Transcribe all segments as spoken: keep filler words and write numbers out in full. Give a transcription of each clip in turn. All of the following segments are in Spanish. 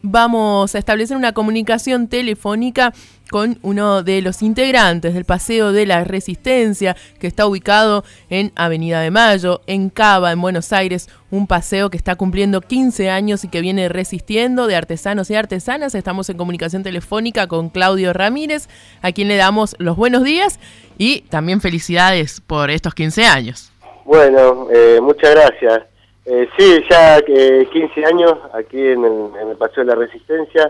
vamos a establecer una comunicación telefónica con uno de los integrantes del Paseo de la Resistencia, que está ubicado en Avenida de Mayo, en Cava, en Buenos Aires, un paseo que está cumpliendo quince años y que viene resistiendo, de artesanos y artesanas. Estamos en comunicación telefónica con Claudio Ramírez, a quien le damos los buenos días y también felicidades por estos quince años. Bueno, eh, muchas gracias. Eh, sí, ya eh, quince años aquí en el, en el Paseo de la Resistencia.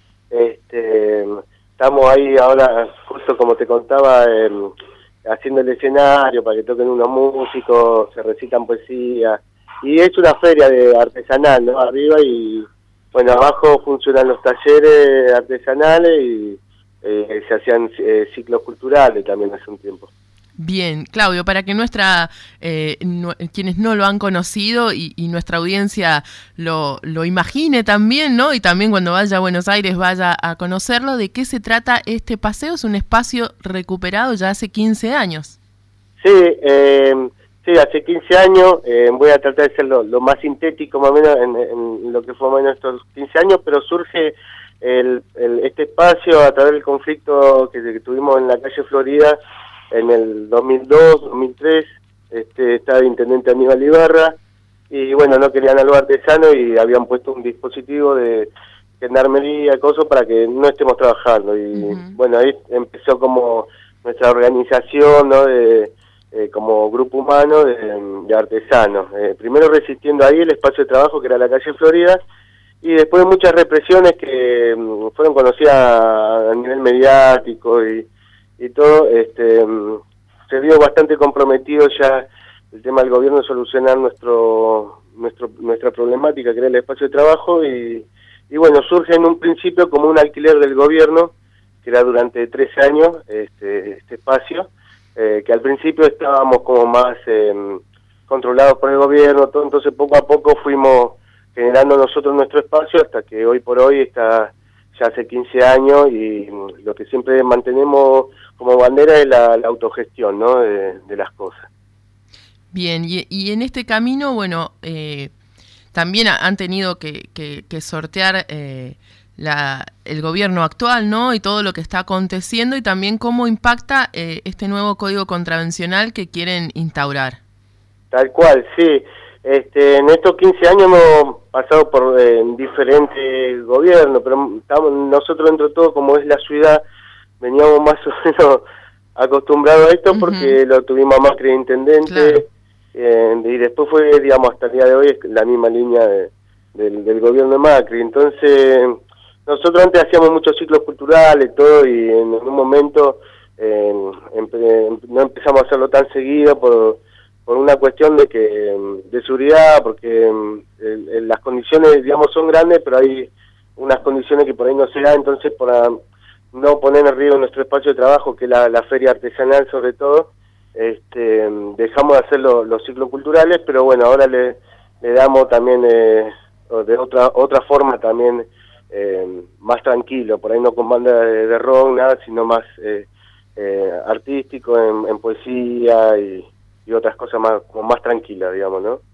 Este, estamos ahí ahora, justo como te contaba, eh, haciendo el escenario para que toquen unos músicos, se recitan poesía. Y es una feria de artesanal, ¿no? Arriba y, bueno, abajo funcionan los talleres artesanales y eh, se hacían eh, ciclos culturales también hace un tiempo. Bien, Claudio, para que nuestra eh, no, quienes no lo han conocido y, y nuestra audiencia lo, lo imagine también, ¿no? Y también cuando vaya a Buenos Aires vaya a conocerlo, ¿de qué se trata este paseo? Es un espacio recuperado ya hace quince años. Sí, eh, sí, hace quince años, eh, voy a tratar de ser lo, lo más sintético más o menos en, en lo que fue más o menos estos quince años, pero surge el, el, este espacio a través del conflicto que, que tuvimos en la calle Florida en el dos mil dos, dos mil tres, este, estaba el intendente Aníbal Ibarra, y bueno, no querían algo artesano y habían puesto un dispositivo de gendarmería, cosas para que no estemos trabajando. Y uh-huh. bueno, ahí empezó como nuestra organización, ¿no? De, eh, como grupo humano de, de artesanos. Eh, primero resistiendo ahí el espacio de trabajo que era la calle Florida, y después muchas represiones que um, fueron conocidas a nivel mediático y y todo, este, se vio bastante comprometido ya el tema del gobierno de solucionar nuestro, nuestro nuestra problemática, que era el espacio de trabajo, y, y bueno, surge en un principio como un alquiler del gobierno, que era durante tres años este, este espacio, eh, que al principio estábamos como más eh, controlados por el gobierno, todo, entonces poco a poco fuimos generando nosotros nuestro espacio, hasta que hoy por hoy está ya hace quince años, y lo que siempre mantenemos como bandera es la, la autogestión, ¿no? de, de las cosas. Bien, y, y en este camino, bueno, eh, también han tenido que, que, que sortear eh, la, el gobierno actual, ¿no? Y todo lo que está aconteciendo, y también cómo impacta eh, este nuevo código contravencional que quieren instaurar. Tal cual, sí. Este, en estos quince años hemos pasado por eh, diferentes gobiernos, pero estamos, nosotros dentro de todo, como es la ciudad, veníamos más o menos acostumbrados a esto, uh-huh. porque lo tuvimos a Macri de intendente, claro. eh, y después fue, digamos, hasta el día de hoy la misma línea de, del, del gobierno de Macri. Entonces, nosotros antes hacíamos muchos ciclos culturales, todo, y en, en un momento eh, empe, no empezamos a hacerlo tan seguido por por una cuestión de que de seguridad, porque el, el, las condiciones, digamos, son grandes, pero hay unas condiciones que por ahí no se dan, entonces para no poner en riesgo nuestro espacio de trabajo, que es la, la feria artesanal sobre todo, este, dejamos de hacer lo, los ciclos culturales, pero bueno, ahora le, le damos también eh, de otra otra forma también eh, más tranquilo, por ahí no con banda de, de rock, nada, sino más eh, eh, artístico, en, en poesía y y otras cosas más como más tranquilas, digamos, ¿no?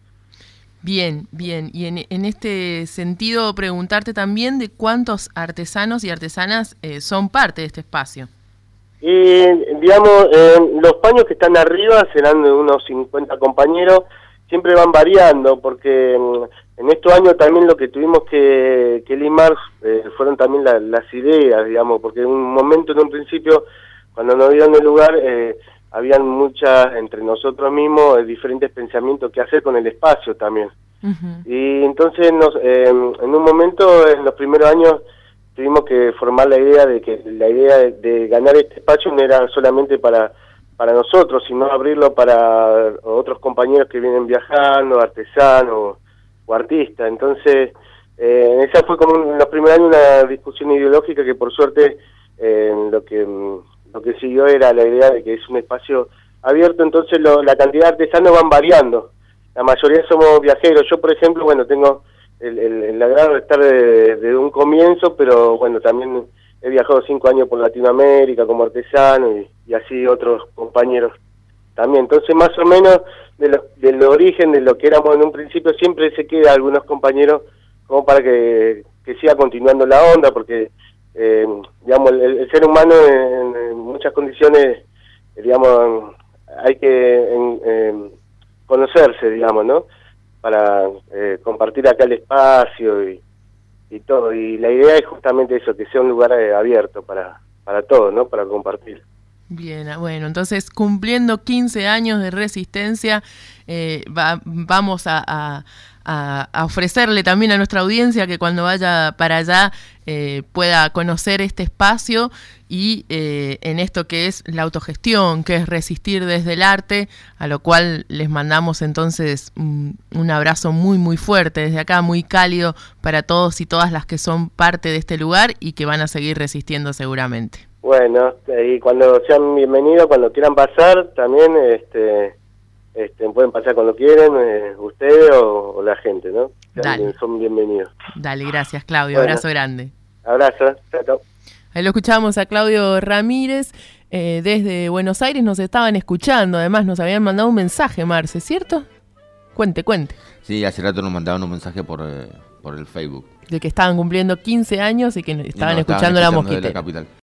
Bien, bien. Y en, en este sentido, preguntarte también de cuántos artesanos y artesanas eh, son parte de este espacio. Y, digamos, eh, los paños que están arriba serán de unos cincuenta compañeros, siempre van variando, porque en estos años también lo que tuvimos que, que limar eh, fueron también la, las ideas, digamos, porque en un momento, en un principio, cuando nos dieron el lugar, eh, habían muchas, entre nosotros mismos, eh, diferentes pensamientos que hacer con el espacio también. Uh-huh. Y entonces, nos, eh, en un momento, en los primeros años, tuvimos que formar la idea de que la idea de, de ganar este espacio no era solamente para, para nosotros, sino abrirlo para otros compañeros que vienen viajando, artesanos o artistas. Entonces, eh, esa fue como en los primeros años una discusión ideológica que por suerte eh, lo que... lo que siguió era la idea de que es un espacio abierto, entonces lo, la cantidad de artesanos van variando. La mayoría somos viajeros. Yo, por ejemplo, bueno, tengo el, el, el agrado de estar desde de un comienzo, pero bueno, también he viajado cinco años por Latinoamérica como artesano y, y así otros compañeros también. Entonces, más o menos, de lo, del origen, de lo que éramos en un principio, siempre se queda algunos compañeros como para que, que siga continuando la onda, porque eh, digamos el, el ser humano en, en muchas condiciones, digamos, hay que en, en conocerse, digamos, ¿no? Para eh, compartir acá el espacio y, y todo. Y la idea es justamente eso, que sea un lugar eh, abierto para, para todos, ¿no? Para compartir. Bien, bueno, entonces cumpliendo quince años de Resistencia, eh, va, vamos a, a, a ofrecerle también a nuestra audiencia que cuando vaya para allá eh, pueda conocer este espacio y eh, en esto que es la autogestión, que es resistir desde el arte, a lo cual les mandamos entonces un, un abrazo muy muy fuerte desde acá, muy cálido para todos y todas las que son parte de este lugar y que van a seguir resistiendo seguramente. Bueno, y cuando sean bienvenidos, cuando quieran pasar, también este, este, pueden pasar cuando quieren, eh, ustedes o, o la gente, ¿no? Dale. Son bienvenidos. Dale, gracias Claudio, bueno, abrazo grande. Abrazo, chao, chao. Ahí lo escuchábamos a Claudio Ramírez, eh, desde Buenos Aires nos estaban escuchando, además nos habían mandado un mensaje, Marce, ¿cierto? Cuente, cuente. Sí, hace rato nos mandaban un mensaje por, eh, por el Facebook. De que estaban cumpliendo quince años y que estaban, y no, estaban escuchando, escuchando La Mosquitera.